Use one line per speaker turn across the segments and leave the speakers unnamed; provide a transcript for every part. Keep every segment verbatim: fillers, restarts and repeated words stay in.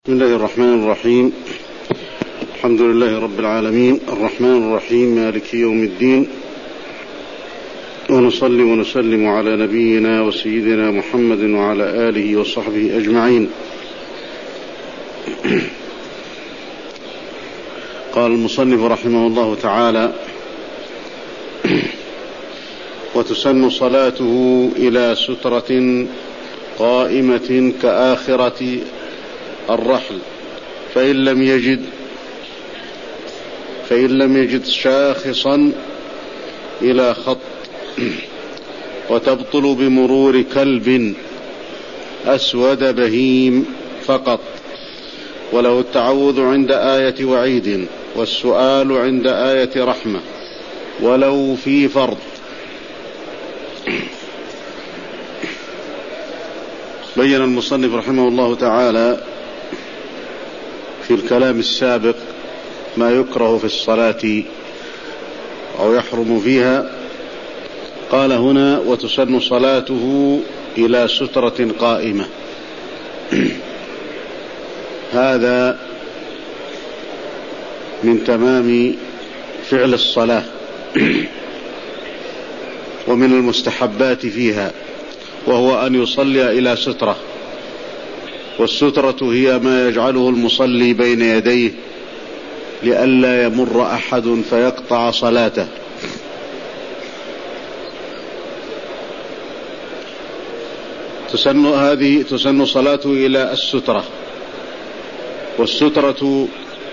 بسم الله الرحمن الرحيم. الحمد لله رب العالمين الرحمن الرحيم مالك يوم الدين، ونصلي ونسلم على نبينا وسيدنا محمد وعلى آله وصحبه أجمعين. قال المصنف رحمه الله تعالى: وتسن صلاته إلى سترة قائمة كآخرة الرحل، فإن لم يجد فإن لم يجد شاخصا إلى خط، وتبطل بمرور كلب أسود بهيم فقط، وله التعوذ عند آية وعيد، والسؤال عند آية رحمة، ولو في فرض. بين المصنف رحمه الله تعالى في الكلام السابق ما يكره في الصلاة أو يحرم فيها. قال هنا: وتسن صلاته إلى سترة قائمة. هذا من تمام فعل الصلاة ومن المستحبات فيها، وهو أن يصلي إلى سترة، والسترة هي ما يجعله المصلي بين يديه لئلا يمر أحد فيقطع صلاته. تسن هذه تسن صلاته إلى السترة، والسترة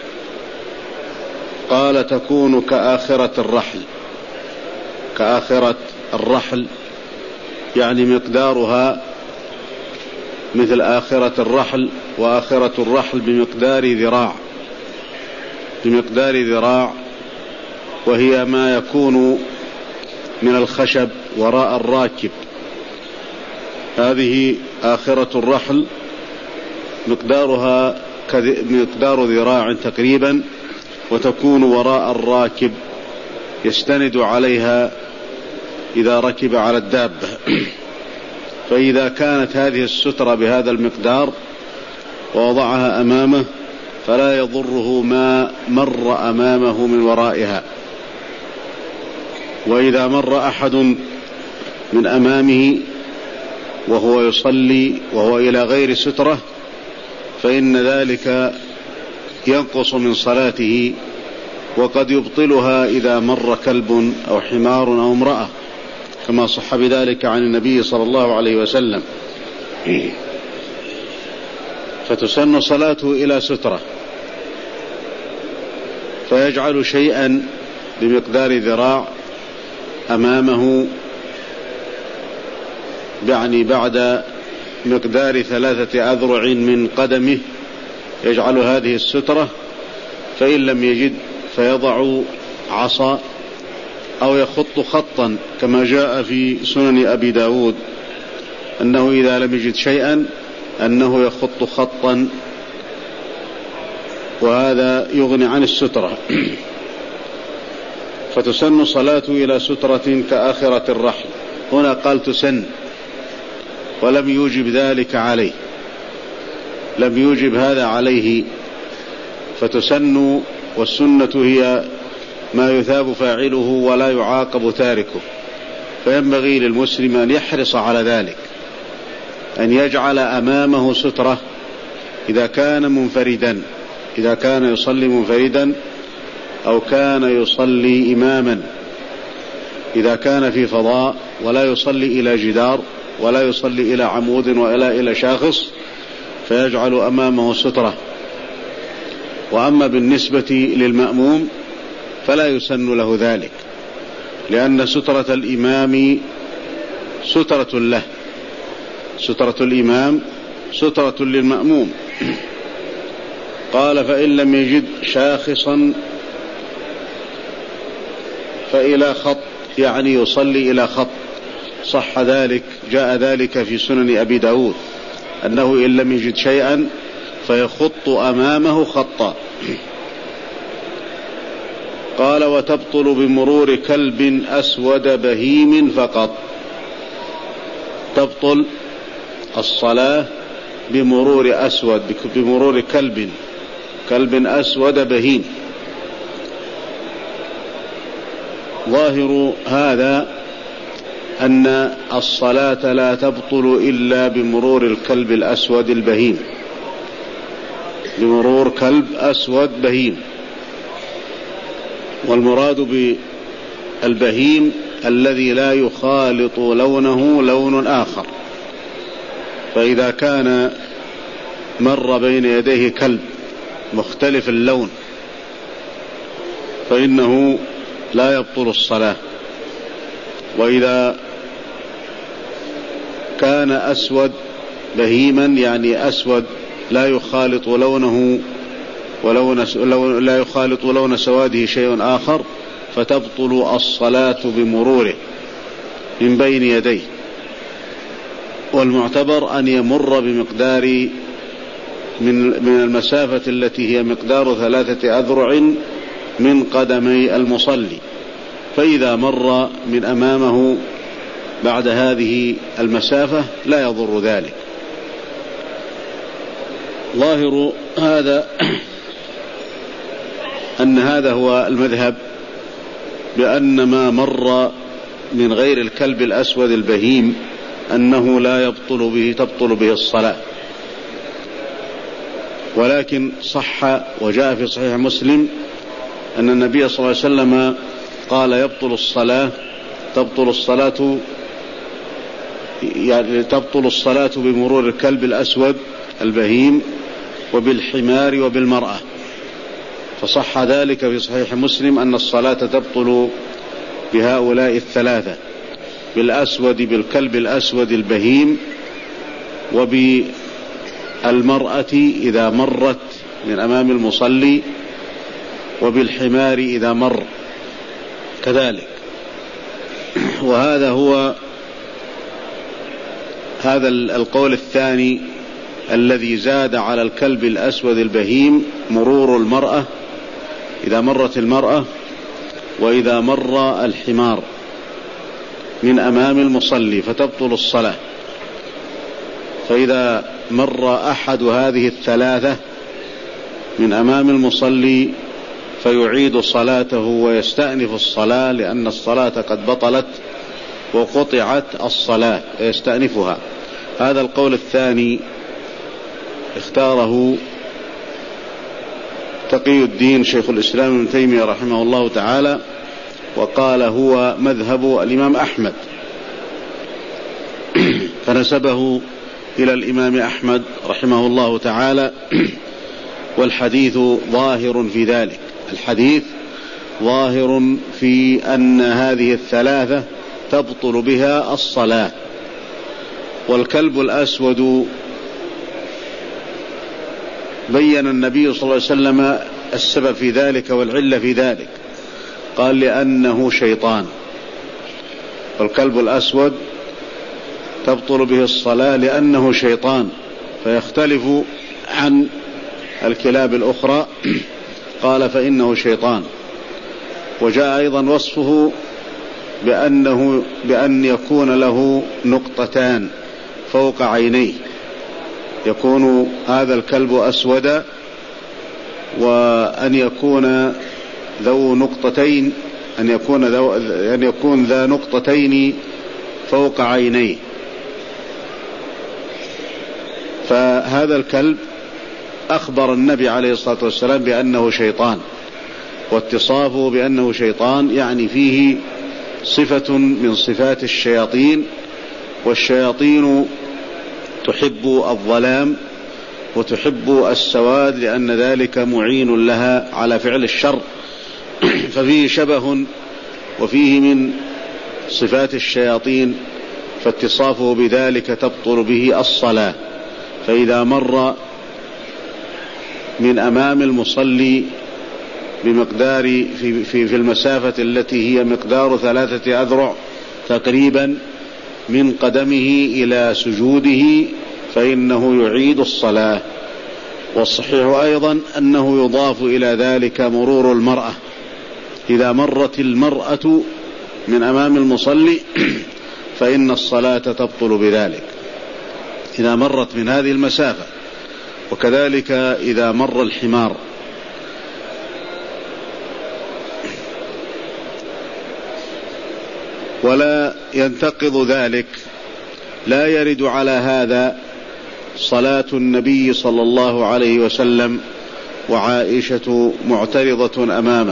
قال تكون كآخرة الرحل. كآخرة الرحل يعني مقدارها مثل آخرة الرحل، وآخرة الرحل بمقدار ذراع بمقدار ذراع وهي ما يكون من الخشب وراء الراكب. هذه آخرة الرحل مقدارها مقدار ذراع تقريبا، وتكون وراء الراكب يستند عليها إذا ركب على الدابة. فإذا كانت هذه السترة بهذا المقدار ووضعها أمامه فلا يضره ما مر أمامه من ورائها. وإذا مر أحد من أمامه وهو يصلي وهو إلى غير سترة فإن ذلك ينقص من صلاته، وقد يبطلها إذا مر كلب أو حمار أو امرأة، كما صح بذلك عن النبي صلى الله عليه وسلم. فتسن صلاته إلى سترة، فيجعل شيئا بمقدار ذراع أمامه، يعني بعد مقدار ثلاثة أذرع من قدمه يجعل هذه السترة. فإن لم يجد فيضع عصا أو يخط خطا، كما جاء في سنن أبي داود أنه إذا لم يجد شيئا أنه يخط خطا، وهذا يغني عن السترة. فتسن صلاته إلى سترة كآخرة الرحل. هنا قال تسن ولم يوجب ذلك عليه، لم يوجب هذا عليه. فتسن، والسنة هي ما يثاب فاعله ولا يعاقب تاركه، فينبغي للمسلم أن يحرص على ذلك، أن يجعل أمامه سترة إذا كان منفردا، إذا كان يصلي منفردا أو كان يصلي إماما. إذا كان في فضاء ولا يصلي إلى جدار ولا يصلي إلى عمود ولا إلى شاخص فيجعل أمامه سترة. وأما بالنسبة للمأموم فلا يسن له ذلك، لأن سترة الإمام سترة له، سترة الإمام سترة للمأموم. قال: فإن لم يجد شاخصا فإلى خط، يعني يصلي إلى خط. صح ذلك، جاء ذلك في سنن أبي داود أنه إن لم يجد شيئا فيخط أمامه خطا. قال: وتبطل بمرور كلب أسود بهيم فقط. تبطل الصلاة بمرور أسود بمرور كلب كلب أسود بهيم. ظاهر هذا أن الصلاة لا تبطل إلا بمرور الكلب الأسود البهيم، بمرور كلب أسود بهيم. والمراد بالبهيم الذي لا يخالط لونه لون آخر، فإذا كان مر بين يديه كلب مختلف اللون فإنه لا يبطل الصلاة. وإذا كان أسود بهيما يعني أسود لا يخالط لونه ولون لا يخالط لون سواده شيء آخر فتبطل الصلاة بمروره من بين يديه. والمعتبر أن يمر بمقدار من من المسافة التي هي مقدار ثلاثة أذرع من قدمي المصلي، فإذا مر من أمامه بعد هذه المسافة لا يضر ذلك. ظاهر هذا أن هذا هو المذهب، بأن ما مر من غير الكلب الأسود البهيم أنه لا يبطل به تبطل به الصلاة. ولكن صح وجاء في صحيح مسلم أن النبي صلى الله عليه وسلم قال يبطل الصلاة تبطل الصلاة يعني تبطل الصلاة بمرور الكلب الأسود البهيم وبالحمار وبالمرأة. فصح ذلك في صحيح مسلم أن الصلاة تبطل بهؤلاء الثلاثة، بالأسود بالكلب الأسود البهيم وبالمرأة إذا مرت من أمام المصلي وبالحمار إذا مر كذلك. وهذا هو هذا القول الثاني الذي زاد على الكلب الأسود البهيم مرور المرأة إذا مرت المرأة وإذا مر الحمار من أمام المصلي فتبطل الصلاة. فإذا مر أحد هذه الثلاثة من أمام المصلي فيعيد صلاته ويستأنف الصلاة، لأن الصلاة قد بطلت وقطعت الصلاة يستأنفها. هذا القول الثاني اختاره تقي الدين شيخ الإسلام ابن تيمية رحمه الله تعالى، وقال هو مذهب الإمام أحمد، فنسبه إلى الإمام أحمد رحمه الله تعالى. والحديث ظاهر في ذلك، الحديث ظاهر في أن هذه الثلاثة تبطل بها الصلاة. والكلب الأسود بين النبي صلى الله عليه وسلم السبب في ذلك والعلة في ذلك، قال لأنه شيطان. والكلب الأسود تبطل به الصلاة لأنه شيطان، فيختلف عن الكلاب الأخرى، قال فإنه شيطان. وجاء أيضا وصفه بأنه بأن يكون له نقطتان فوق عينيه، يكون هذا الكلب أسود وأن يكون ذو نقطتين أن يكون ذو أن يكون ذا نقطتين فوق عينيه. فهذا الكلب أخبر النبي عليه الصلاة والسلام بأنه شيطان، واتصافه بأنه شيطان يعني فيه صفة من صفات الشياطين، والشياطين تحب الظلام وتحب السواد لأن ذلك معين لها على فعل الشر، ففيه شبه وفيه من صفات الشياطين، فاتصافه بذلك تبطل به الصلاة. فإذا مر من أمام المصلي بمقدار في, في, في المسافة التي هي مقدار ثلاثة أذرع تقريبا من قدمه إلى سجوده فإنه يعيد الصلاة. والصحيح أيضا أنه يضاف إلى ذلك مرور المرأة، إذا مرت المرأة من أمام المصلي فإن الصلاة تبطل بذلك. إذا مرت من هذه المسافة، وكذلك إذا مر الحمار. ولا ينتقض ذلك، لا يرد على هذا صلاة النبي صلى الله عليه وسلم وعائشة معترضة أمامه،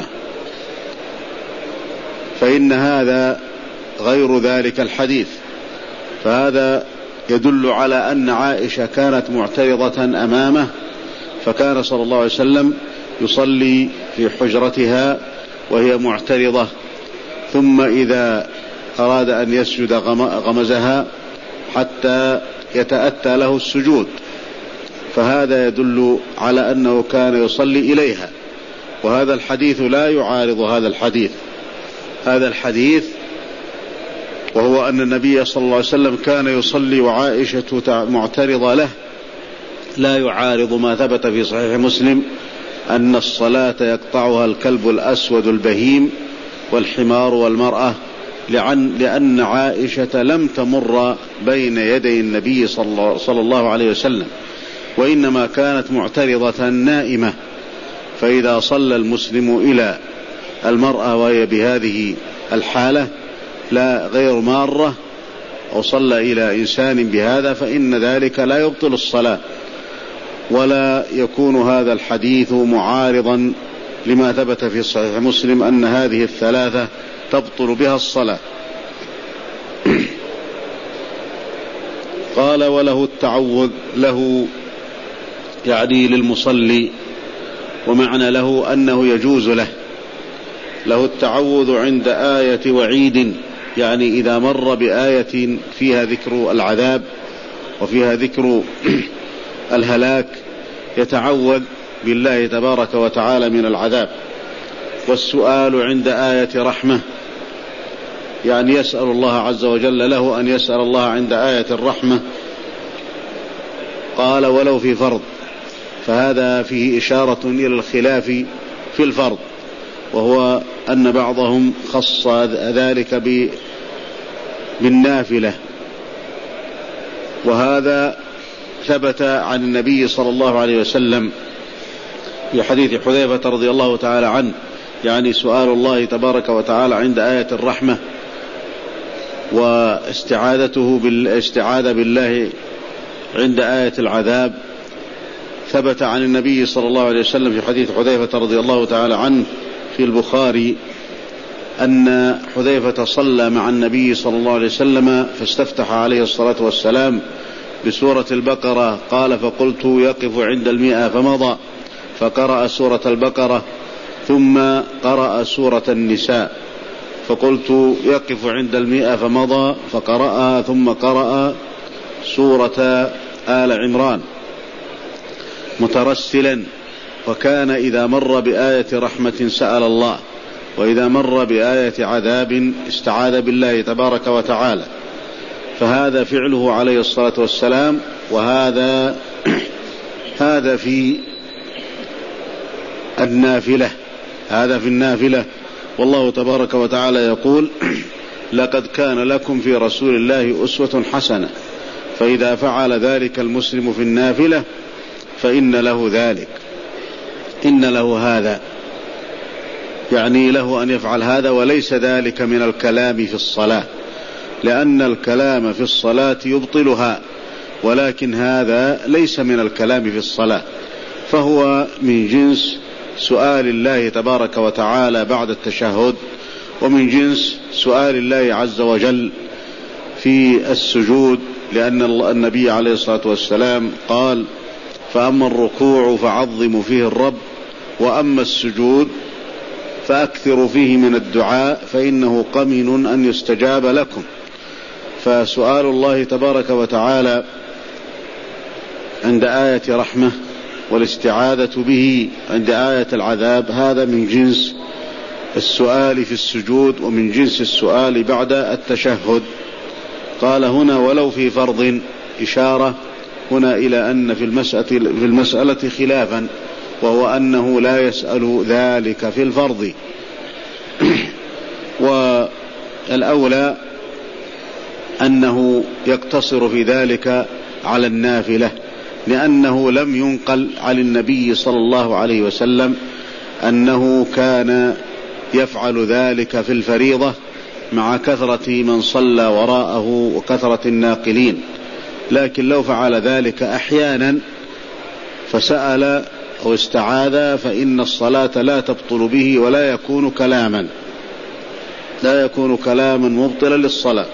فإن هذا غير ذلك الحديث. فهذا يدل على أن عائشة كانت معترضة أمامه، فكان صلى الله عليه وسلم يصلي في حجرتها وهي معترضة، ثم إذا أراد أن يسجد غمزها حتى يتأتى له السجود، فهذا يدل على أنه كان يصلي إليها. وهذا الحديث لا يعارض هذا الحديث. هذا الحديث وهو أن النبي صلى الله عليه وسلم كان يصلي وعائشة معترضة له، لا يعارض ما ثبت في صحيح مسلم أن الصلاة يقطعها الكلب الأسود البهيم والحمار والمرأة، لأن عائشة لم تمر بين يدي النبي صلى الله عليه وسلم، وإنما كانت معترضة نائمة. فإذا صلى المسلم إلى المرأة وهي بهذه الحالة لا غير مارة، أو صلى إلى إنسان بهذا، فإن ذلك لا يبطل الصلاة، ولا يكون هذا الحديث معارضا لما ثبت في صحيح مسلم أن هذه الثلاثة تبطل بها الصلاة. قال وله التعوذ، له يعني للمصلي، ومعنى له أنه يجوز له له التعوذ عند آية وعيد، يعني إذا مر بآية فيها ذكر العذاب وفيها ذكر الهلاك يتعوذ بالله تبارك وتعالى من العذاب. والسؤال عند آية رحمة، يعني يسأل الله عز وجل له أن يسأل الله عند آية الرحمة. قال ولو في فرض، فهذا فيه إشارة إلى الخلاف في الفرض، وهو أن بعضهم خص ذلك بالنافلة، وهذا ثبت عن النبي صلى الله عليه وسلم في حديث حذيفة رضي الله تعالى عنه، يعني سؤال الله تبارك وتعالى عند آية الرحمة واستعاذته بالاستعاذة بالله عند آية العذاب. ثبت عن النبي صلى الله عليه وسلم في حديث حذيفة رضي الله تعالى عنه في البخاري أن حذيفة صلى مع النبي صلى الله عليه وسلم فاستفتح عليه الصلاة والسلام بسورة البقرة، قال فقلت يقف عند المئة فمضى، فقرأ سورة البقرة ثم قرأ سورة النساء، فقلت يقف عند المئة فمضى، فقرأ ثم قرأ سورة آل عمران مترسلا. وكان إذا مر بآية رحمة سأل الله، وإذا مر بآية عذاب استعاذ بالله تبارك وتعالى. فهذا فعله عليه الصلاة والسلام، وهذا هذا في النافلة هذا في النافلة والله تبارك وتعالى يقول لقد كان لكم في رسول الله أسوة حسنة، فإذا فعل ذلك المسلم في النافلة فإن له ذلك إن له هذا، يعني له أن يفعل هذا، وليس ذلك من الكلام في الصلاة، لأن الكلام في الصلاة يبطلها، ولكن هذا ليس من الكلام في الصلاة، فهو من جنس سؤال الله تبارك وتعالى بعد التشهد، ومن جنس سؤال الله عز وجل في السجود، لأن النبي عليه الصلاة والسلام قال فأما الركوع فعظموا فيه الرب، وأما السجود فأكثروا فيه من الدعاء فإنه قمن أن يستجاب لكم. فسؤال الله تبارك وتعالى عند آية رحمة والاستعاذة به عند آية العذاب هذا من جنس السؤال في السجود، ومن جنس السؤال بعد التشهد. قال هنا ولو في فرض، إشارة هنا إلى أن في المسألة, في المسألة خلافا، وهو أنه لا يسأل ذلك في الفرض. والأولى أنه يقتصر في ذلك على النافلة، لأنه لم ينقل عن النبي صلى الله عليه وسلم أنه كان يفعل ذلك في الفريضة مع كثرة من صلى وراءه وكثرة الناقلين. لكن لو فعل ذلك أحيانا فسأل أو استعاذ فإن الصلاة لا تبطل به ولا يكون كلاما لا يكون كلاما مبطلا للصلاة.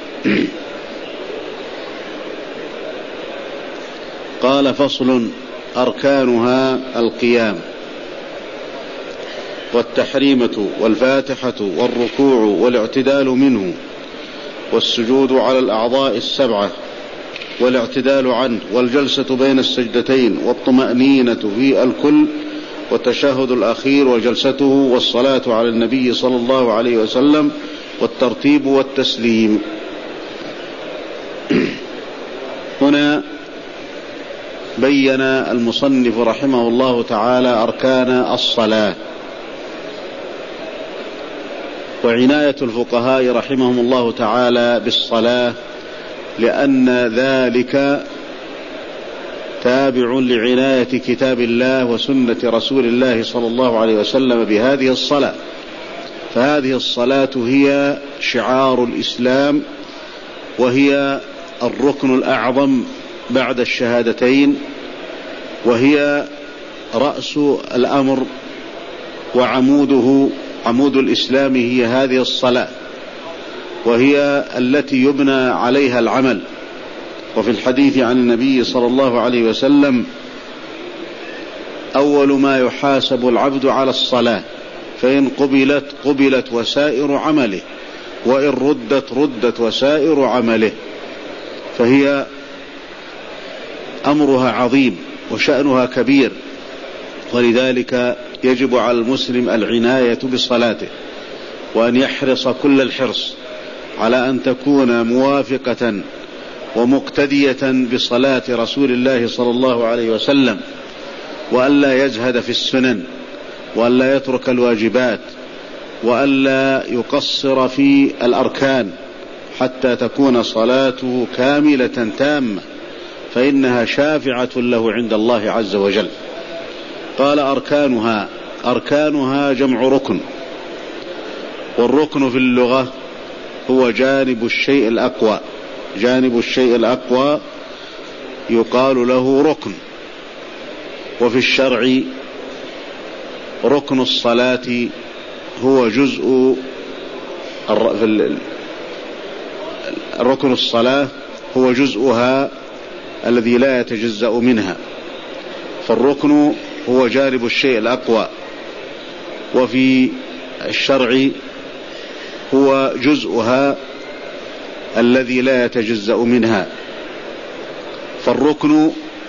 قال: فصل: أركانها القيام والتحريمة والفاتحة والركوع والاعتدال منه والسجود على الأعضاء السبعة والاعتدال عنه والجلسة بين السجدتين والطمأنينة في الكل والتشهد الأخير وجلسته والصلاة على النبي صلى الله عليه وسلم والترتيب والتسليم. هنا بين المصنف رحمه الله تعالى أركان الصلاة. وعناية الفقهاء رحمهم الله تعالى بالصلاة لأن ذلك تابع لعناية كتاب الله وسنة رسول الله صلى الله عليه وسلم بهذه الصلاة. فهذه الصلاة هي شعار الإسلام، وهي الركن الأعظم بعد الشهادتين، وهي رأس الأمر وعموده. عمود الإسلام هي هذه الصلاة، وهي التي يبنى عليها العمل. وفي الحديث عن النبي صلى الله عليه وسلم: أول ما يحاسب العبد على الصلاة، فإن قبلت قبلت وسائر عمله، وإن ردت ردت وسائر عمله. فهي أمرها عظيم وشأنها كبير، ولذلك يجب على المسلم العناية بصلاته، وأن يحرص كل الحرص على أن تكون موافقة ومقتدية بصلاة رسول الله صلى الله عليه وسلم، وألا يزهد في السنن، وألا يترك الواجبات، وألا يقصر في الأركان، حتى تكون صلاته كاملة تامة، فإنها شافعة له عند الله عز وجل. قال: أركانها. أركانها جمع ركن، والركن في اللغة هو جانب الشيء الأقوى. جانب الشيء الأقوى يقال له ركن. وفي الشرع ركن الصلاة هو جزء ركن الصلاة هو جزءها الذي لا يتجزأ منها. فالركن هو جانب الشيء الأقوى، وفي الشرع هو جزءها الذي لا يتجزأ منها. فالركن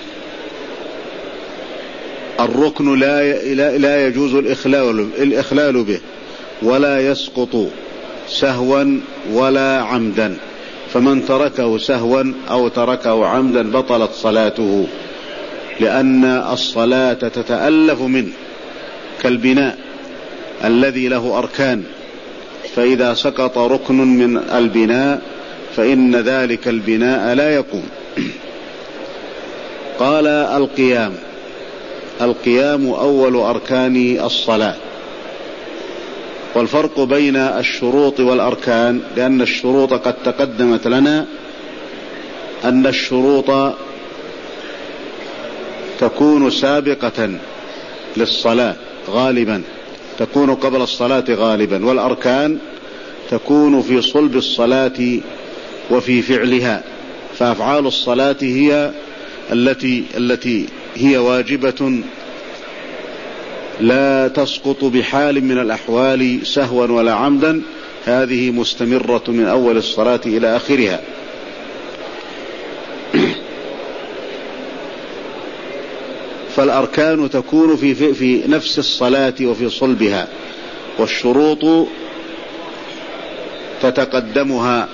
الركن لا لا يجوز الإخلال الإخلال به، ولا يسقط سهوا ولا عمدا. فمن تركه سهوا أو تركه عمدا بطلت صلاته، لأن الصلاة تتألف منه، كالبناء الذي له أركان، فإذا سقط ركن من البناء فإن ذلك البناء لا يقوم. قال: القيام. القيام أول أركان الصلاة. والفرق بين الشروط والأركان، لأن الشروط قد تقدمت لنا أن الشروط تكون سابقة للصلاة غالبا، تكون قبل الصلاة غالبا، والأركان تكون في صلب الصلاة وفي فعلها. فأفعال الصلاة هي التي التي هي واجبة لا تسقط بحال من الأحوال سهوا ولا عمدا، هذه مستمرة من أول الصلاة إلى آخرها. فالأركان تكون في, في, في نفس الصلاة وفي صلبها، والشروط تتقدمها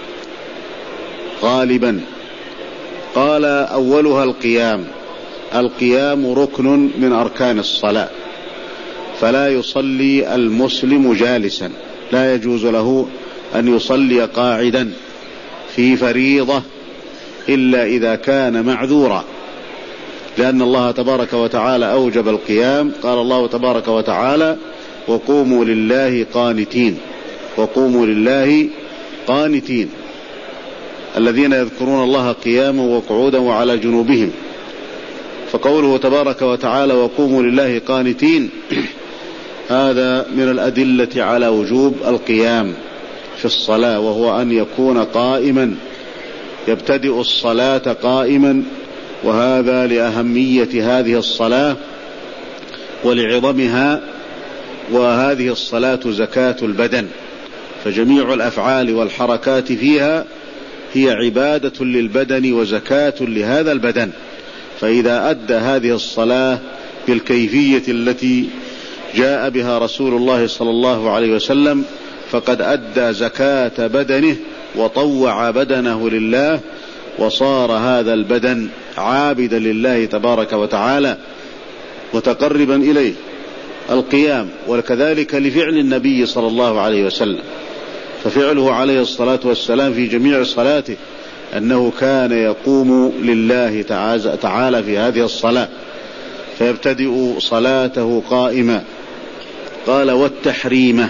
غالبا. قال: أولها القيام. القيام ركن من أركان الصلاة، فلا يصلي المسلم جالسا، لا يجوز له أن يصلي قاعدا في فريضة إلا إذا كان معذورا، لأن الله تبارك وتعالى أوجب القيام. قال الله تبارك وتعالى: وقوموا لله قانتين، وقوموا لله قانتين، الذين يذكرون الله قياما وقعودا وعلى جنوبهم. فقوله تبارك وتعالى: وقوموا لله قانتين، هذا من الأدلة على وجوب القيام في الصلاة، وهو أن يكون قائما، يبتدئ الصلاة قائما، وهذا لأهمية هذه الصلاة ولعظمها. وهذه الصلاة زكاة البدن، فجميع الأفعال والحركات فيها هي عبادة للبدن وزكاة لهذا البدن. فإذا أدى هذه الصلاة بالكيفية التي جاء بها رسول الله صلى الله عليه وسلم فقد أدى زكاة بدنه وطوع بدنه لله، وصار هذا البدن عابدا لله تبارك وتعالى متقربا إليه. القيام وكذلك لفعل النبي صلى الله عليه وسلم، ففعله عليه الصلاة والسلام في جميع صلاته أنه كان يقوم لله تعالى في هذه الصلاة، فيبتدئ صلاته قائما. قال: والتحريمة،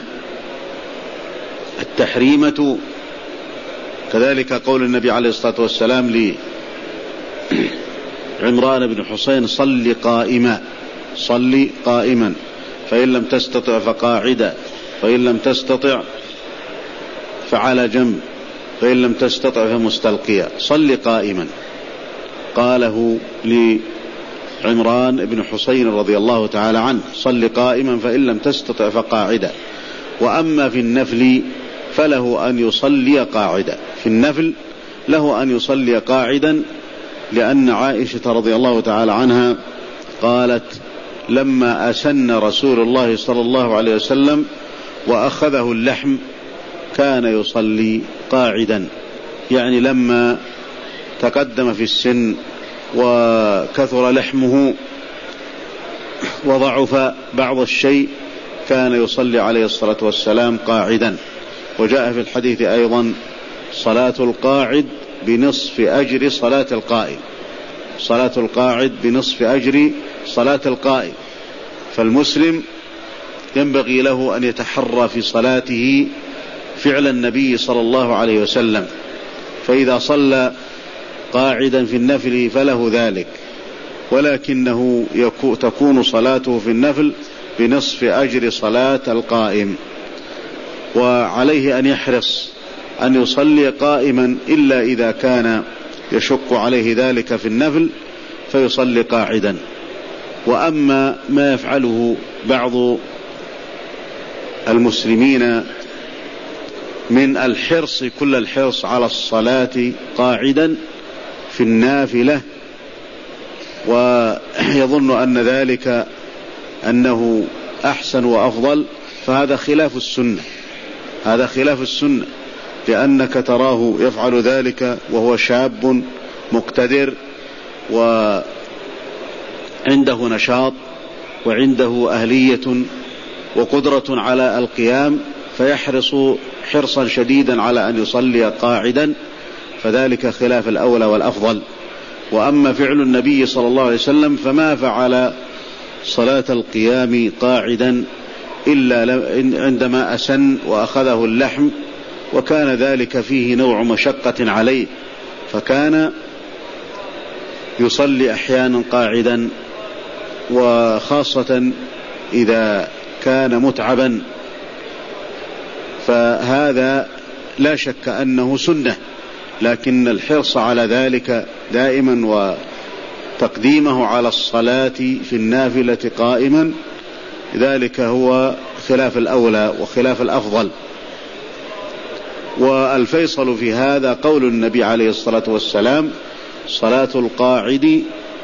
التحريمة كذلك قول النبي عليه الصلاة والسلام لعمران بن حسين: صل قائما، صل قائما، فإن لم تستطع فقاعدا، فإن لم تستطع فعلى جنب، فإن لم تستطع فمستلقيا، صل قائما. قاله لعمران بن حسين رضي الله تعالى عنه: صل قائما فإن لم تستطع فقاعدا. وأما في النفل فله أن يصلي قاعدا، في النفل له أن يصلي قاعدا، لأن عائشة رضي الله تعالى عنها قالت: لما أسن رسول الله صلى الله عليه وسلم وأخذه اللحم كان يصلي قاعدا، يعني لما تقدم في السن وكثر لحمه وضعف بعض الشيء كان يصلي عليه الصلاة والسلام قاعدا. وجاء في الحديث أيضا: صلاة القاعد بنصف أجر صلاة القائم، صلاة القاعد بنصف أجر صلاة القائم. فالمسلم ينبغي له أن يتحرى في صلاته فعل النبي صلى الله عليه وسلم، فإذا صلى قاعدا في النفل فله ذلك، ولكنه تكون صلاته في النفل بنصف أجر صلاة القائم. وعليه أن يحرص أن يصلي قائما إلا إذا كان يشق عليه ذلك في النفل فيصلي قاعدا. وأما ما يفعله بعض المسلمين من الحرص كل الحرص على الصلاة قاعدا في النافلة، ويظن أن ذلك أنه أحسن وأفضل، فهذا خلاف السنة، هذا خلاف السنة، لأنك تراه يفعل ذلك وهو شاب مقتدر وعنده نشاط وعنده أهلية وقدرة على القيام، فيحرص حرصا شديدا على أن يصلي قاعدا، فذلك خلاف الأولى والأفضل. وأما فعل النبي صلى الله عليه وسلم فما فعل صلاة القيام قاعدا إلا عندما أسن وأخذه اللحم، وكان ذلك فيه نوع مشقة عليه، فكان يصلي أحيانا قاعدا، وخاصة إذا كان متعبا، فهذا لا شك أنه سنة، لكن الحرص على ذلك دائما وتقديمه على الصلاة في النافلة قائما ذلك هو خلاف الأولى وخلاف الأفضل. والفيصل في هذا قول النبي عليه الصلاة والسلام: صلاة القاعد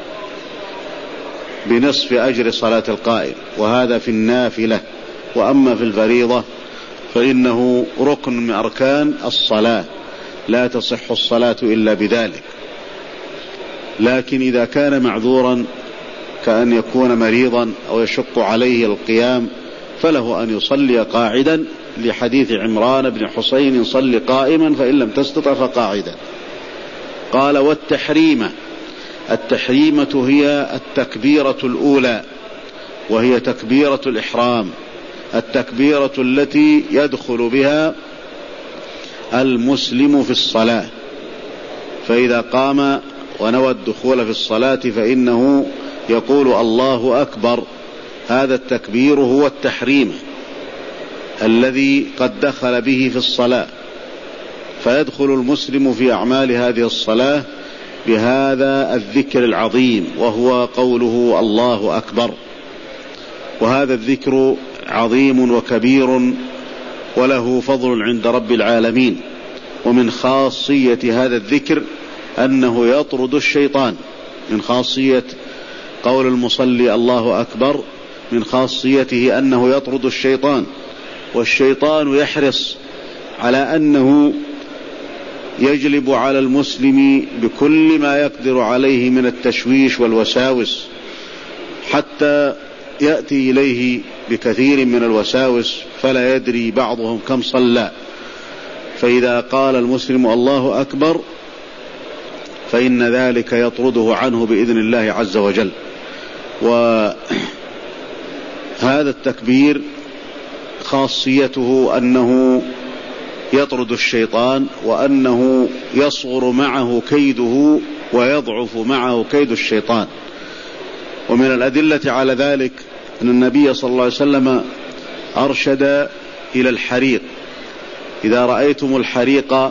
بنصف أجر صلاة القائم، وهذا في النافلة. وأما في الفريضة فإنه ركن من أركان الصلاة، لا تصح الصلاة إلا بذلك. لكن إذا كان معذورا كأن يكون مريضا أو يشق عليه القيام فله أن يصلي قاعدا، لحديث عمران بن حسين: صل قائما فإن لم تستطع فقاعدا. قال والتحريمة. التحريمة هي التكبيرة الأولى، وهي تكبيرة الإحرام، التكبيرة التي يدخل بها المسلم في الصلاة. فإذا قام ونوى الدخول في الصلاة فإنه يقول الله أكبر. هذا التكبير هو التحريم الذي قد دخل به في الصلاة، فيدخل المسلم في أعمال هذه الصلاة بهذا الذكر العظيم، وهو قوله الله أكبر. وهذا الذكر عظيم وكبير وله فضل عند رب العالمين. ومن خاصية هذا الذكر أنه يطرد الشيطان. من خاصية قول المصلي الله أكبر من خاصيته أنه يطرد الشيطان، والشيطان يحرص على أنه يجلب على المسلم بكل ما يقدر عليه من التشويش والوساوس، حتى يأتي إليه بكثير من الوساوس فلا يدري بعضهم كم صلى. فإذا قال المسلم الله أكبر فإن ذلك يطرده عنه بإذن الله عز وجل. وهذا التكبير خاصيته أنه يطرد الشيطان، وأنه يصغر معه كيده ويضعف معه كيد الشيطان. ومن الأدلة على ذلك أن النبي صلى الله عليه وسلم أرشد إلى الحريق. إذا رأيتم الحريق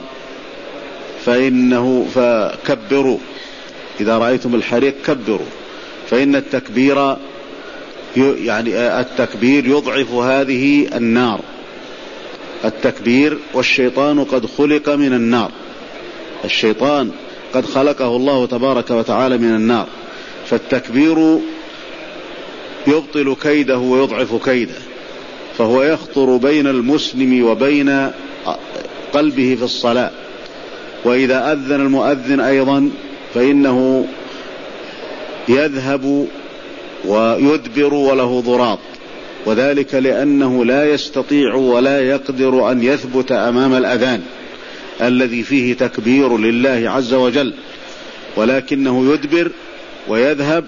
فإنه فكبروا، إذا رأيتم الحريق كبروا، فإن التكبير يعني التكبير يضعف هذه النار. التكبير، والشيطان قد خلق من النار، الشيطان قد خلقه الله تبارك وتعالى من النار، فالتكبير يبطل كيده ويضعف كيده، فهو يخطر بين المسلم وبين قلبه في الصلاة. وإذا أذن المؤذن أيضا فإنه يذهب ويدبر وله ضراط، وذلك لأنه لا يستطيع ولا يقدر أن يثبت أمام الأذان الذي فيه تكبير لله عز وجل، ولكنه يدبر ويذهب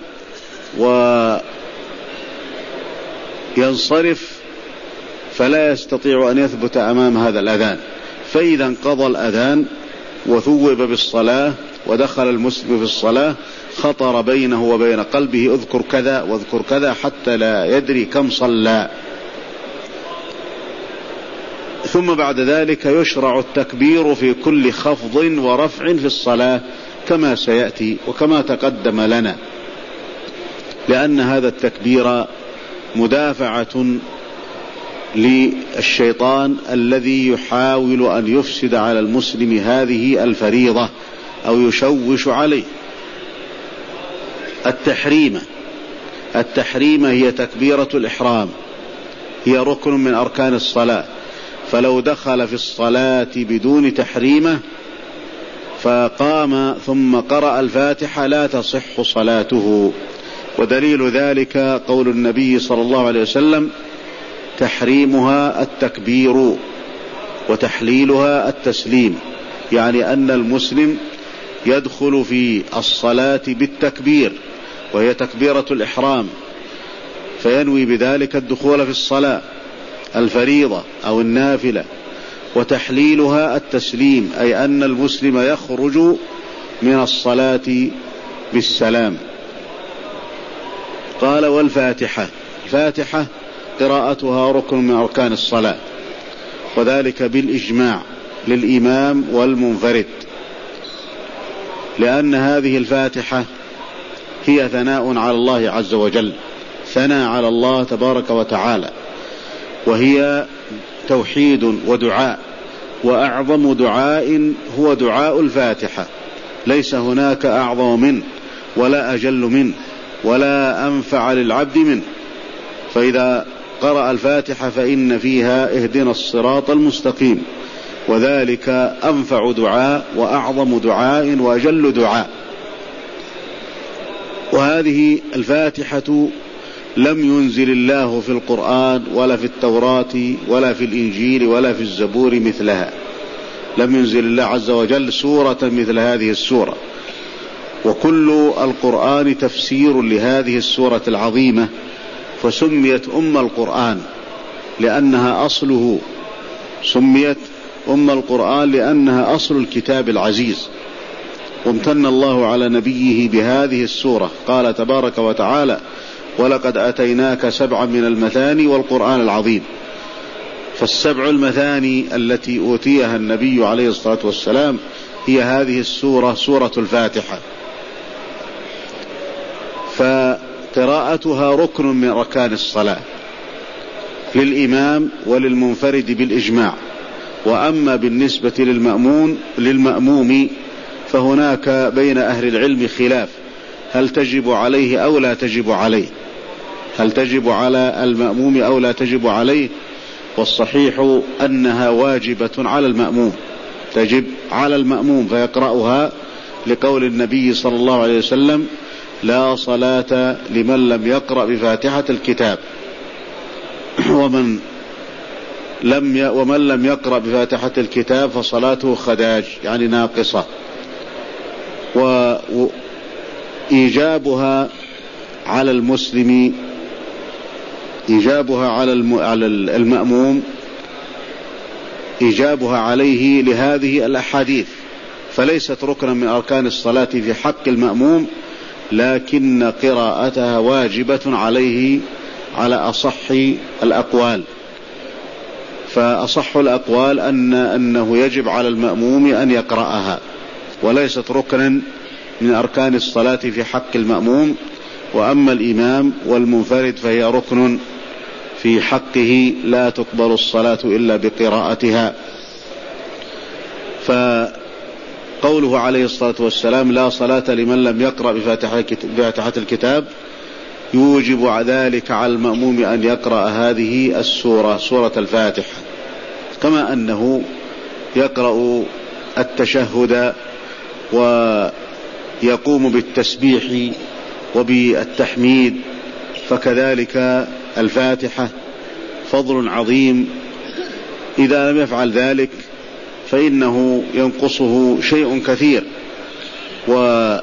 وينصرف، فلا يستطيع أن يثبت أمام هذا الأذان. فإذا انقضى الأذان وثوب بالصلاة ودخل المسلم في الصلاة خطر بينه وبين قلبه اذكر كذا واذكر كذا حتى لا يدري كم صلى. ثم بعد ذلك يشرع التكبير في كل خفض ورفع في الصلاة كما سيأتي وكما تقدم لنا، لأن هذا التكبير مدافعة للشيطان الذي يحاول أن يفسد على المسلم هذه الفريضة أو يشوش عليه. التحريمة. التحريمة هي تكبيرة الإحرام، هي ركن من أركان الصلاة، فلو دخل في الصلاة بدون تحريمة فقام ثم قرأ الفاتحة لا تصح صلاته. ودليل ذلك قول النبي صلى الله عليه وسلم تحريمها التكبير وتحليلها التسليم، يعني أن المسلم يدخل في الصلاة بالتكبير وهي تكبيرة الإحرام، فينوي بذلك الدخول في الصلاة الفريضة أو النافلة. وتحليلها التسليم، أي أن المسلم يخرج من الصلاة بالسلام. قال والفاتحة. الفاتحة قراءتها ركن من أركان الصلاة، وذلك بالإجماع للإمام والمنفرد، لأن هذه الفاتحة هي ثناء على الله عز وجل، ثناء على الله تبارك وتعالى، وهي توحيد ودعاء، وأعظم دعاء هو دعاء الفاتحة، ليس هناك أعظم منه ولا أجل منه ولا أنفع للعبد منه. فإذا قرأ الفاتحة فإن فيها اهدنا الصراط المستقيم، وذلك أنفع دعاء وأعظم دعاء وأجل دعاء. وهذه الفاتحة لم ينزل الله في القرآن ولا في التوراة ولا في الإنجيل ولا في الزبور مثلها، لم ينزل الله عز وجل سورة مثل هذه السورة. وكل القرآن تفسير لهذه السورة العظيمة، فسميت أم القرآن لأنها أصله، سميت أم القرآن لأنها أصل الكتاب العزيز. وامتن الله على نبيه بهذه السورة، قال تبارك وتعالى: ولقد أتيناك سبعا من المثاني والقرآن العظيم. فالسبع المثاني التي أوتيها النبي عليه الصلاة والسلام هي هذه السورة، سورة الفاتحة. فقراءتها ركن من أركان الصلاة للإمام وللمنفرد بالإجماع. وأما بالنسبة للمأمون للمأموم فهناك بين أهل العلم خلاف، هل تجب عليه أو لا تجب عليه، هل تجب على المأموم أو لا تجب عليه. والصحيح أنها واجبة على المأموم، تجب على المأموم فيقرأها لقول النبي صلى الله عليه وسلم: لا صلاة لمن لم يقرأ بفاتحة الكتاب، ومن لم ي... ومن لم يقرأ بفاتحة الكتاب فصلاته خداج، يعني ناقصة. وإيجابها على المسلم، إيجابها على المأموم، إيجابها عليه لهذه الأحاديث، فليست ركنا من أركان الصلاة في حق المأموم، لكن قراءتها واجبة عليه على أصح الأقوال. فأصح الأقوال أن أنه يجب على المأموم أن يقرأها، وليست ركنا من أركان الصلاة في حق المأموم. وأما الإمام والمنفرد فهي ركن في حقه، لا تقبل الصلاة إلا بقراءتها. فقوله عليه الصلاة والسلام: لا صلاة لمن لم يقرأ بفاتحة الكتاب، يوجب ذلك على المأموم أن يقرأ هذه السورة، سورة الفاتحة، كما أنه يقرأ التشهد ويقوم بالتسبيح وبالتحميد، فكذلك الفاتحة فضل عظيم. إذا لم يفعل ذلك فإنه ينقصه شيء كثير. ومن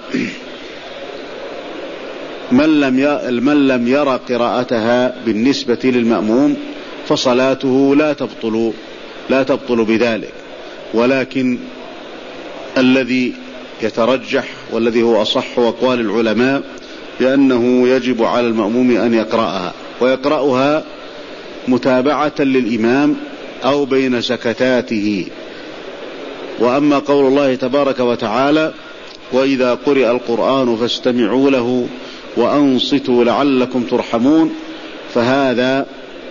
لم لم يرى قراءتها بالنسبة للمأموم فصلاته لا تبطل لا تبطل بذلك. ولكن الذي يترجح والذي هو أصح أقوال العلماء بأنه يجب على المأموم أن يقرأها، ويقرأها متابعة للإمام أو بين سكتاته. وأما قول الله تبارك وتعالى: وإذا قرئ القرآن فاستمعوا له وأنصتوا لعلكم ترحمون، فهذا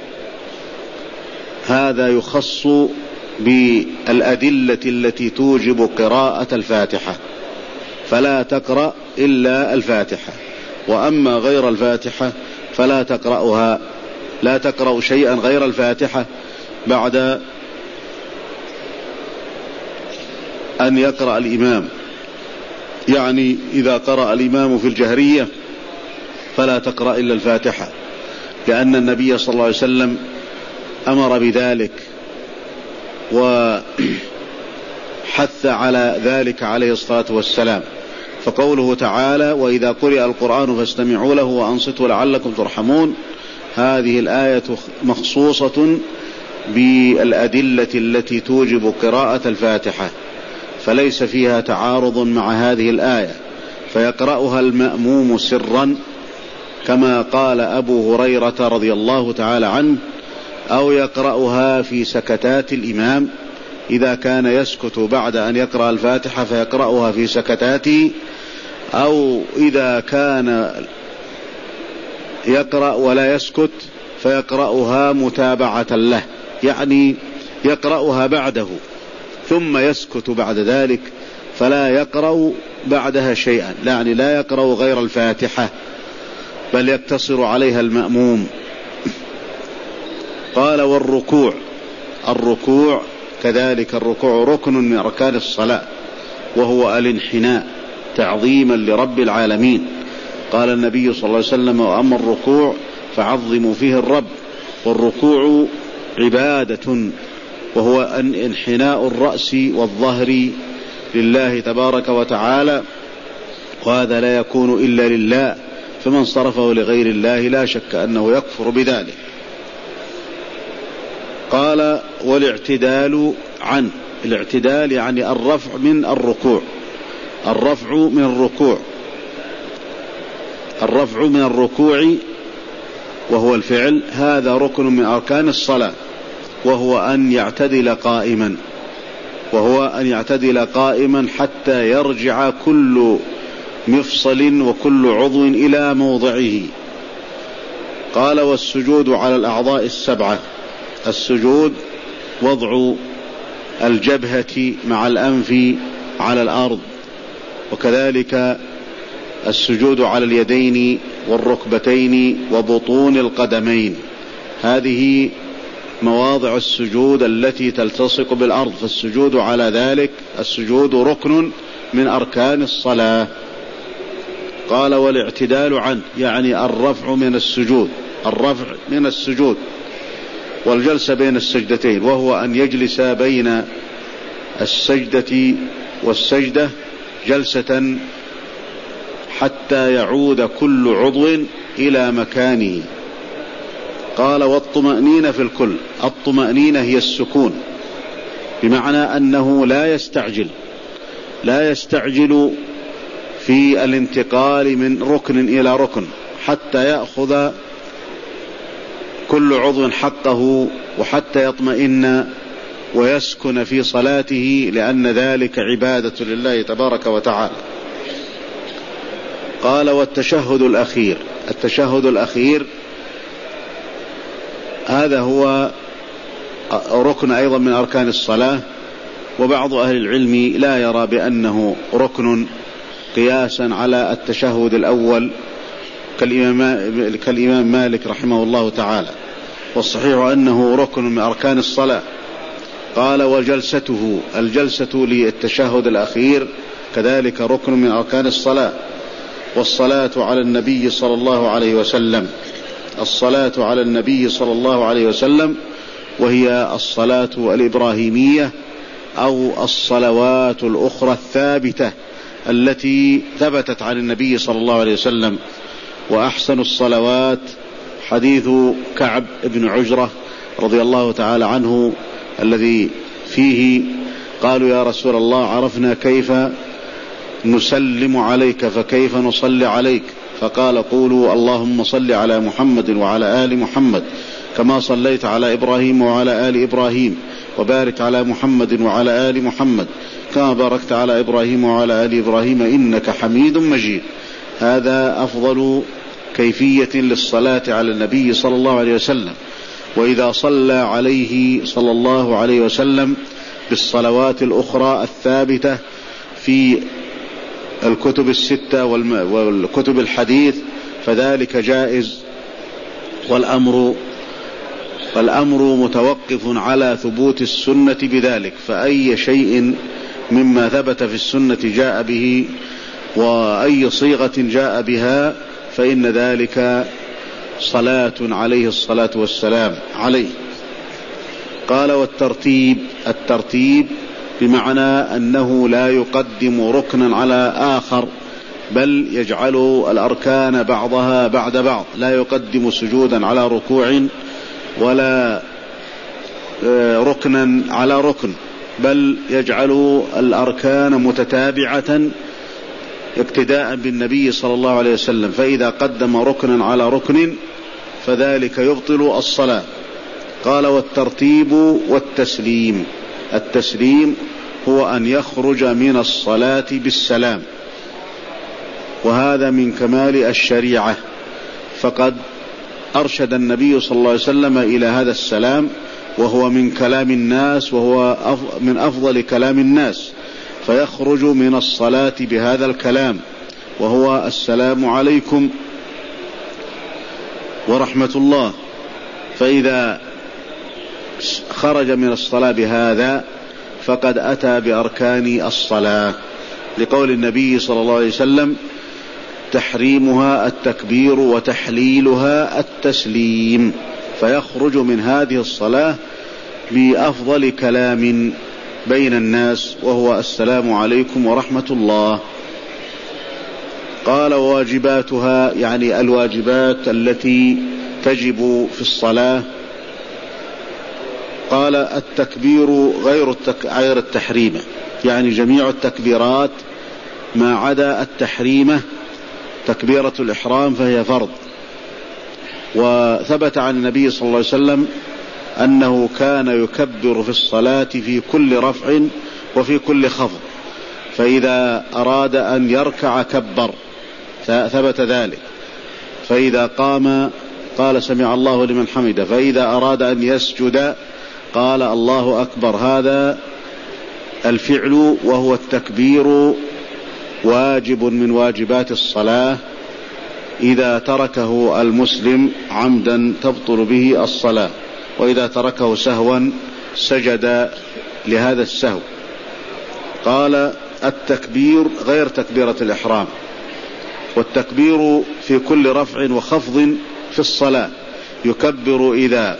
هذا يخص بالأدلة التي توجب قراءة الفاتحة، فلا تقرأ إلا الفاتحة. وأما غير الفاتحة فلا تقرأها، لا تقرأ شيئا غير الفاتحة بعد أن يقرأ الإمام. يعني إذا قرأ الإمام في الجهرية فلا تقرأ إلا الفاتحة، لأن النبي صلى الله عليه وسلم أمر بذلك وحث على ذلك عليه الصلاة والسلام. فقوله تعالى: وإذا قرئ القرآن فاستمعوا له وأنصتوا لعلكم ترحمون، هذه الآية مخصوصة بالأدلة التي توجب قراءة الفاتحة، فليس فيها تعارض مع هذه الآية، فيقرأها المأموم سرا كما قال أبو هريرة رضي الله تعالى عنه، أو يقرأها في سكتات الإمام إذا كان يسكت بعد أن يقرأ الفاتحة فيقرأها في سكتاته، أو إذا كان يقرأ ولا يسكت فيقرأها متابعة له، يعني يقرأها بعده ثم يسكت بعد ذلك، فلا يقرأ بعدها شيئا، يعني لا يقرأ غير الفاتحة بل يقتصر عليها المأموم. قال: والركوع، الركوع كذلك، الركوع ركن من أركان الصلاة، وهو الانحناء تعظيما لرب العالمين. قال النبي صلى الله عليه وسلم: وأما الركوع فعظموا فيه الرب. والركوع عبادة وهو أن انحناء الرأس والظهر لله تبارك وتعالى، وهذا لا يكون إلا لله، فمن صرفه لغير الله لا شك أنه يكفر بذلك. قال والاعتدال عنه، الاعتدال يعني الرفع من الركوع، الرفع من الركوع الرفع من الركوع وهو الفعل، هذا ركن من أركان الصلاة، وهو أن يعتدل قائما وهو أن يعتدل قائما حتى يرجع كل مفصل وكل عضو إلى موضعه. قال والسجود على الأعضاء السبعة، السجود وضع الجبهة مع الأنف على الأرض، وكذلك السجود على اليدين والركبتين وبطون القدمين، هذه مواضع السجود التي تلتصق بالأرض، فالسجود على ذلك السجود ركن من أركان الصلاة. قال والاعتدال عنه يعني الرفع من السجود، الرفع من السجود والجلسة بين السجدتين، وهو أن يجلس بين السجدة والسجدة جلسة حتى يعود كل عضو إلى مكانه. قال والطمأنينة في الكل، الطمأنينة هي السكون، بمعنى أنه لا يستعجل لا يستعجل في الانتقال من ركن إلى ركن حتى يأخذ كل عضو حقه، وحتى يطمئن ويسكن في صلاته، لأن ذلك عبادة لله تبارك وتعالى. قال والتشهد الأخير، التشهد الأخير هذا هو ركن أيضا من أركان الصلاة، وبعض أهل العلم لا يرى بأنه ركن قياسا على التشهد الأول كالإمام, كالإمام مالك رحمه الله تعالى، والصحيح أنه ركن من أركان الصلاة. قال وجلسته، الجلسة للتشهد الأخير كذلك ركن من أركان الصلاة. والصلاة على النبي صلى الله عليه وسلم، الصلاة على النبي صلى الله عليه وسلم، وهي الصلاة الإبراهيمية أو الصلوات الأخرى الثابتة التي ثبتت عن النبي صلى الله عليه وسلم. وأحسن الصلوات حديث كعب بن عجرة رضي الله تعالى عنه الذي فيه قالوا يا رسول الله عرفنا كيف نسلم عليك فكيف نصلي عليك؟ فقال قولوا اللهم صل على محمد وعلى آل محمد كما صليت على إبراهيم وعلى آل إبراهيم، وبارك على محمد وعلى آل محمد كما باركت على إبراهيم وعلى آل إبراهيم إنك حميد مجيد. هذا أفضل كيفية للصلاة على النبي صلى الله عليه وسلم. وإذا صلى عليه صلى الله عليه وسلم بالصلوات الأخرى الثابتة في الكتب الستة والكتب الحديث فذلك جائز، والأمر والأمر متوقف على ثبوت السنة بذلك، فأي شيء مما ثبت في السنة جاء به، وأي صيغة جاء بها فإن ذلك صلاة عليه الصلاة والسلام عليه. قال والترتيب، الترتيب بمعنى أنه لا يقدم ركنا على آخر، بل يجعل الأركان بعضها بعد بعض، لا يقدم سجودا على ركوع ولا ركنا على ركن، بل يجعل الأركان متتابعة اقتداء بالنبي صلى الله عليه وسلم، فإذا قدم ركنا على ركن فذلك يبطل الصلاة. قال والترتيب والتسليم، التسليم هو أن يخرج من الصلاة بالسلام، وهذا من كمال الشريعة، فقد أرشد النبي صلى الله عليه وسلم إلى هذا السلام، وهو من كلام الناس، وهو من أفضل كلام الناس، فيخرج من الصلاة بهذا الكلام وهو السلام عليكم ورحمة الله. فإذا خرج من الصلاة بهذا فقد أتى بأركان الصلاة، لقول النبي صلى الله عليه وسلم تحريمها التكبير وتحليلها التسليم، فيخرج من هذه الصلاة بأفضل كلام بين الناس، وهو السلام عليكم ورحمة الله. قال واجباتها، يعني الواجبات التي تجب في الصلاة. قال التكبير غير التك... غير التحريمة، يعني جميع التكبيرات ما عدا التحريمة تكبيرة الإحرام فهي فرض. وثبت عن النبي صلى الله عليه وسلم أنه كان يكبر في الصلاة في كل رفع وفي كل خفض، فإذا أراد أن يركع كبر، ثبت ذلك. فإذا قام قال سمع الله لمن حمده، فإذا أراد أن يسجد قال الله أكبر. هذا الفعل وهو التكبير واجب من واجبات الصلاة، إذا تركه المسلم عمدا تبطل به الصلاة، وإذا تركه سهوا سجد لهذا السهو. قال التكبير غير تكبيرة الإحرام، والتكبير في كل رفع وخفض في الصلاة، يكبر إذا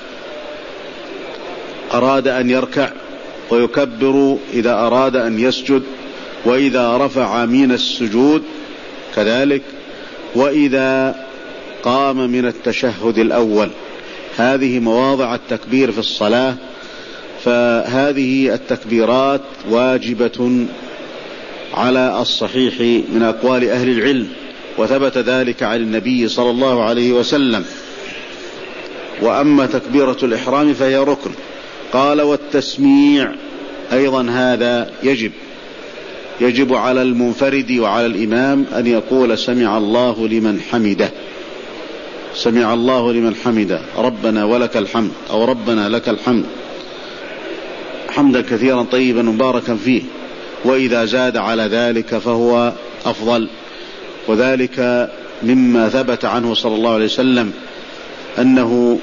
أراد أن يركع، ويكبر إذا أراد أن يسجد، وإذا رفع من السجود كذلك، وإذا قام من التشهد الأول. هذه مواضع التكبير في الصلاة. فهذه التكبيرات واجبة على الصحيح من أقوال أهل العلم، وثبت ذلك عن النبي صلى الله عليه وسلم. وأما تكبيرة الإحرام فهي ركن. قال والتسميع أيضا هذا يجب يجب على المنفرد وعلى الإمام أن يقول سمع الله لمن حمده، سمع الله لمن حمده ربنا ولك الحمد، أو ربنا لك الحمد حمدا كثيرا طيبا مباركا فيه. وإذا زاد على ذلك فهو أفضل، وذلك مما ثبت عنه صلى الله عليه وسلم أنه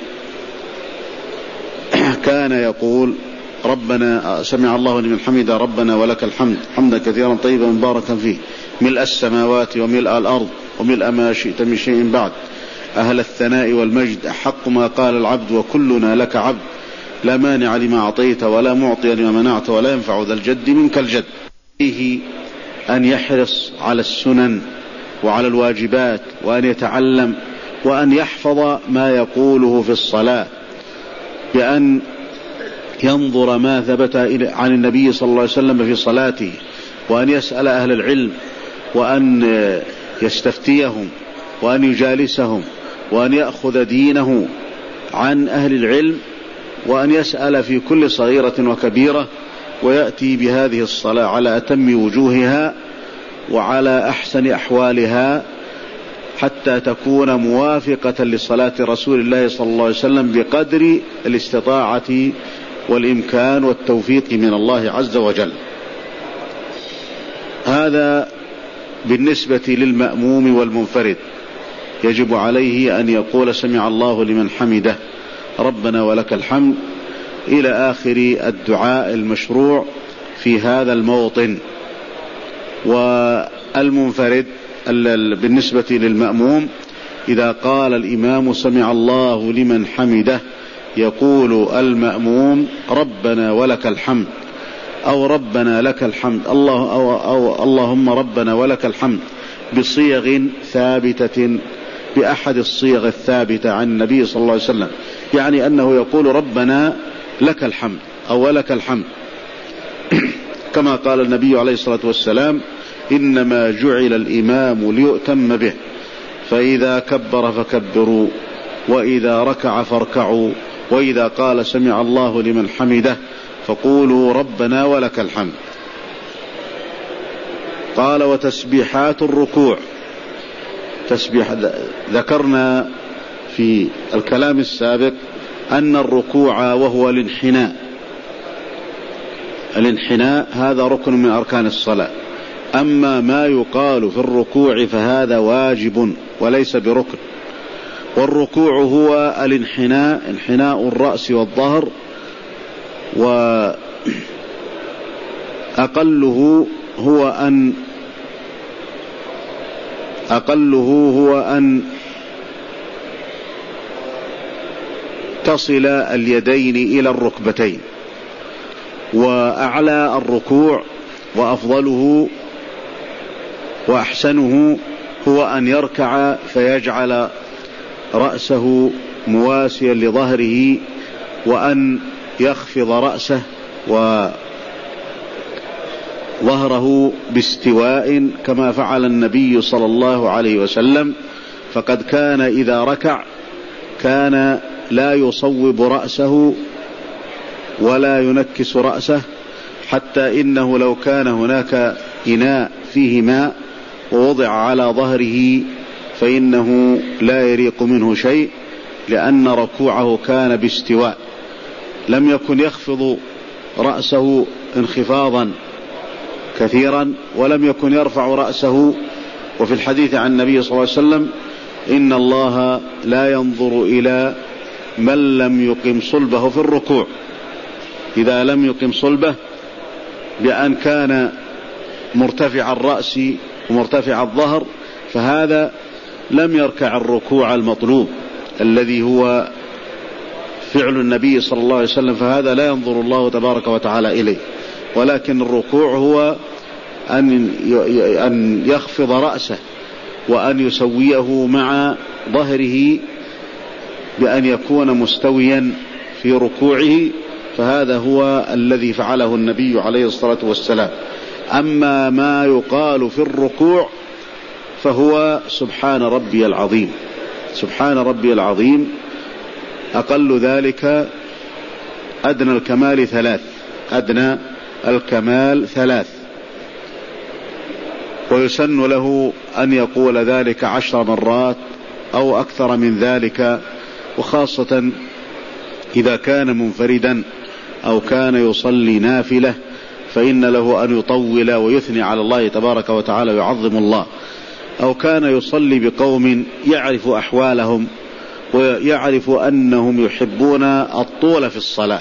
كان يقول ربنا سمع الله لمن حمده ربنا ولك الحمد حمدا كثيرا طيبا مباركا فيه، ملء السماوات وملء الأرض وملء ما شئت من شيء بعد، أهل الثناء والمجد، أحق ما قال العبد وكلنا لك عبد، لا مانع لما أعطيت ولا معطي لما منعت ولا ينفع ذا الجد منك الجد. فيه أن يحرص على السنن وعلى الواجبات، وأن يتعلم وأن يحفظ ما يقوله في الصلاة، بأن ينظر ما ثبت عن النبي صلى الله عليه وسلم في صلاته، وأن يسأل أهل العلم، وأن يستفتيهم، وأن يجالسهم، وأن يأخذ دينه عن أهل العلم، وأن يسأل في كل صغيرة وكبيرة، ويأتي بهذه الصلاة على أتم وجوهها وعلى أحسن أحوالها، حتى تكون موافقة لصلاة رسول الله صلى الله عليه وسلم بقدر الاستطاعة والإمكان والتوفيق من الله عز وجل. هذا بالنسبة للمأموم والمنفرد، يجب عليه أن يقول سمع الله لمن حمده ربنا ولك الحمد إلى آخر الدعاء المشروع في هذا الموطن. والمنفرد بالنسبة للمأموم إذا قال الإمام سمع الله لمن حمده يقول المأموم ربنا ولك الحمد، أو ربنا لك الحمد، الله أو, أو اللهم ربنا ولك الحمد، بصيغ ثابتة، بأحد الصيغ الثابتة عن النبي صلى الله عليه وسلم، يعني أنه يقول ربنا لك الحمد أو ولك الحمد، كما قال النبي عليه الصلاة والسلام إنما جعل الإمام ليؤتم به، فإذا كبر فكبروا، وإذا ركع فاركعوا، وإذا قال سمع الله لمن حمده فقولوا ربنا ولك الحمد. قال وتسبيحات الركوع. تسبيح ذكرنا في الكلام السابق أن الركوع وهو الانحناء، الانحناء هذا ركن من أركان الصلاة. أما ما يقال في الركوع فهذا واجب وليس بركن. والركوع هو الانحناء، انحناء الرأس والظهر، وأقله هو أن أقله هو أن تصل اليدين إلى الركبتين، وأعلى الركوع وأفضله وأحسنه هو أن يركع فيجعل رأسه مواسيا لظهره، وأن يخفض رأسه وظهره باستواء كما فعل النبي صلى الله عليه وسلم. فقد كان إذا ركع كان لا يصوب رأسه ولا ينكس رأسه، حتى إنه لو كان هناك إناء فيه ماء ووضع على ظهره فإنه لا يريق منه شيء، لأن ركوعه كان باستواء، لم يكن يخفض رأسه انخفاضا كثيرا، ولم يكن يرفع رأسه. وفي الحديث عن النبي صلى الله عليه وسلم: إن الله لا ينظر إلى من لم يقم صلبه في الركوع. إذا لم يقم صلبه بأن كان مرتفع الرأس ومرتفع الظهر فهذا لم يركع الركوع المطلوب الذي هو فعل النبي صلى الله عليه وسلم، فهذا لا ينظر الله تبارك وتعالى إليه. ولكن الركوع هو أن يخفض رأسه وأن يسويه مع ظهره بأن يكون مستويا في ركوعه، فهذا هو الذي فعله النبي عليه الصلاة والسلام. أما ما يقال في الركوع فهو سبحان ربي العظيم. سبحان ربي العظيم أقل ذلك أدنى الكمال ثلاث أدنى الكمال ثلاث ويسن له أن يقول ذلك عشر مرات أو أكثر من ذلك، وخاصة إذا كان منفردا أو كان يصلي نافلة فإن له أن يطول ويثني على الله تبارك وتعالى ويعظم الله، أو كان يصلي بقوم يعرف أحوالهم ويعرف أنهم يحبون الطول في الصلاة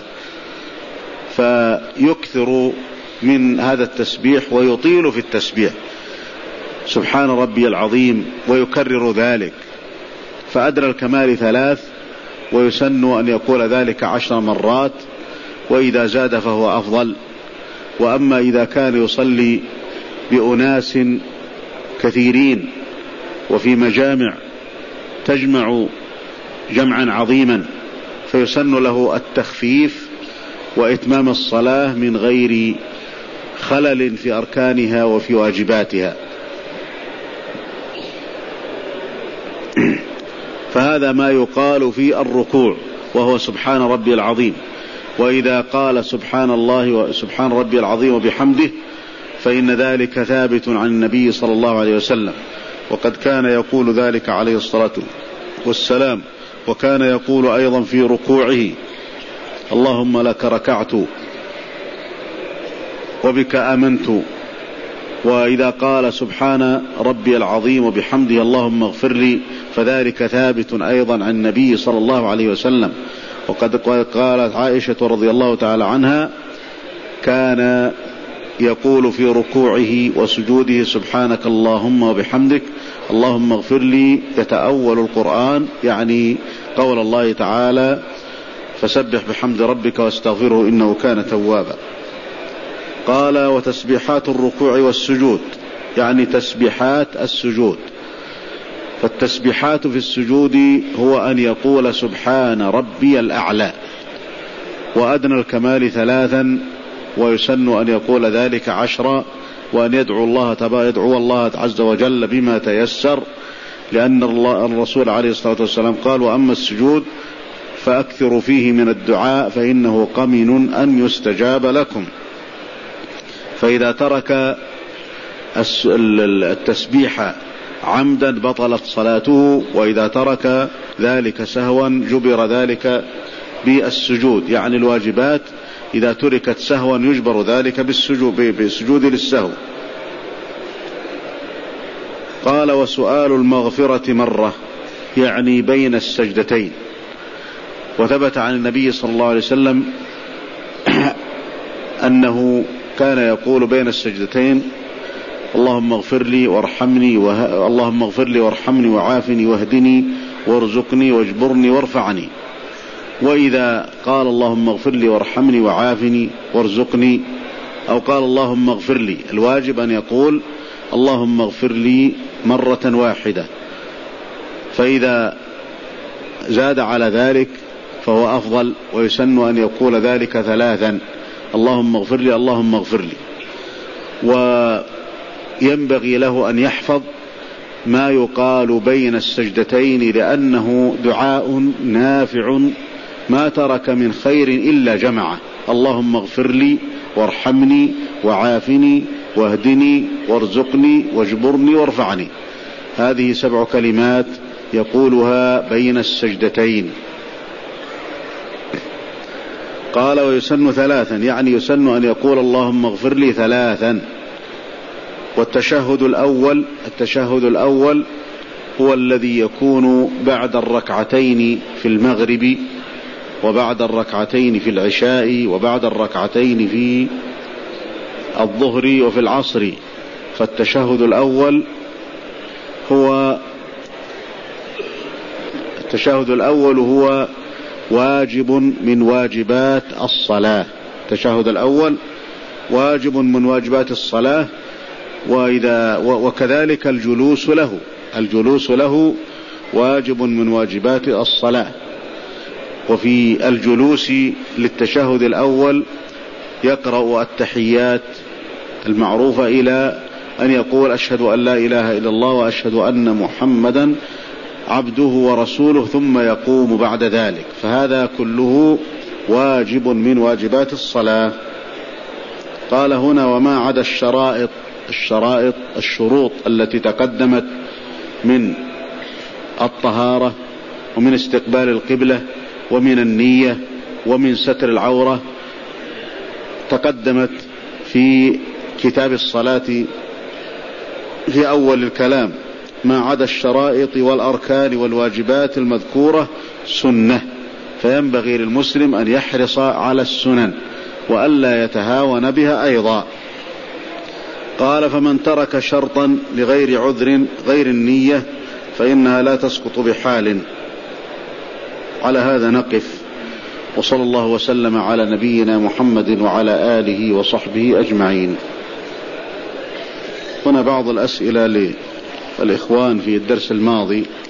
فيكثر من هذا التسبيح ويطيل في التسبيح سبحان ربي العظيم ويكرر ذلك. فأدنى الكمال ثلاث، ويسن أن يقول ذلك عشر مرات، وإذا زاد فهو أفضل. وأما إذا كان يصلي بأناس كثيرين وفي مجامع تجمع جمعا عظيما فيسن له التخفيف وإتمام الصلاة من غير خلل في أركانها وفي واجباتها. فهذا ما يقال في الركوع وهو سبحان ربي العظيم. وإذا قال سبحان الله وسبحان ربي العظيم وبحمده فإن ذلك ثابت عن النبي صلى الله عليه وسلم، وقد كان يقول ذلك عليه الصلاة والسلام. وكان يقول أيضا في ركوعه: اللهم لك ركعت وبك آمنت. وإذا قال سبحان ربي العظيم وبحمده اللهم اغفر لي فذلك ثابت أيضا عن النبي صلى الله عليه وسلم. وقد قالت عائشة رضي الله تعالى عنها: كان يقول في ركوعه وسجوده سبحانك اللهم وبحمدك اللهم اغفر لي، يتأول القرآن، يعني قول الله تعالى: فسبح بحمد ربك واستغفره إنه كان توابا. قال: وتسبيحات الركوع والسجود، يعني تسبيحات السجود. فالتسبيحات في السجود هو أن يقول سبحان ربي الأعلى، وأدنى الكمال ثلاثا، ويسن أن يقول ذلك عشرا، وأن يدعو الله تبارك يدعو الله عز وجل بما تيسر، لأن الله الرسول عليه الصلاة والسلام قال: وأما السجود فأكثروا فيه من الدعاء فإنه قمن أن يستجاب لكم. فإذا ترك التسبيح عمدا بطلت صلاته، وإذا ترك ذلك سهوا جبر ذلك بالسجود، يعني الواجبات إذا تركت سهوا يجبر ذلك بالسجود, بالسجود للسهو. قال: وسؤال المغفرة مرة، يعني بين السجدتين. وثبت عن النبي صلى الله عليه وسلم أنه كان يقول بين السجدتين: اللهم اغفر لي وارحمني وه... اللهم اغفر لي وارحمني وعافني واهدني وارزقني واجبرني وارفعني. وإذا قال اللهم اغفر لي وارحمني وعافني وارزقني، أو قال اللهم اغفر لي، الواجب أن يقول اللهم اغفر لي مرة واحدة. فإذا زاد على ذلك فهو أفضل، ويسن أن يقول ذلك ثلاثا: اللهم اغفر لي اللهم اغفر لي. وينبغي له أن يحفظ ما يقال بين السجدتين، لأنه دعاء نافع ما ترك من خير إلا جمعه. اللهم اغفر لي وارحمني وعافني واهدني وارزقني واجبرني وارفعني. هذه سبع كلمات يقولها بين السجدتين. قال ويسن ثلاثا، يعني يسن أن يقول اللهم اغفر لي ثلاثا. والتشهد الأول التشهد الأول هو الذي يكون بعد الركعتين في المغرب، وبعد الركعتين في العشاء، وبعد الركعتين في الظهر وفي العصر. فالتشهد الأول هو التشهد الأول هو واجب من واجبات الصلاة. التشهد الأول واجب من واجبات الصلاة. وإذا وكذلك الجلوس له الجلوس له واجب من واجبات الصلاة. وفي الجلوس للتشهد الأول يقرأ التحيات المعروفة إلى أن يقول أشهد أن لا إله إلا الله وأشهد أن محمدا عبده ورسوله، ثم يقوم بعد ذلك. فهذا كله واجب من واجبات الصلاة. قال هنا وما عدا الشرائط الشرائط الشروط التي تقدمت من الطهارة ومن استقبال القبلة ومن النية ومن ستر العورة تقدمت في كتاب الصلاة في أول الكلام. ما عدا الشرائط والأركان والواجبات المذكورة سنة، فينبغي للمسلم أن يحرص على السنن وألا يتهاون بها أيضا. قال فمن ترك شرطا لغير عذر غير النية فإنها لا تسقط بحال. على هذا نقف، وصلى الله وسلم على نبينا محمد وعلى آله وصحبه أجمعين. هنا بعض الأسئلة للإخوان في الدرس الماضي.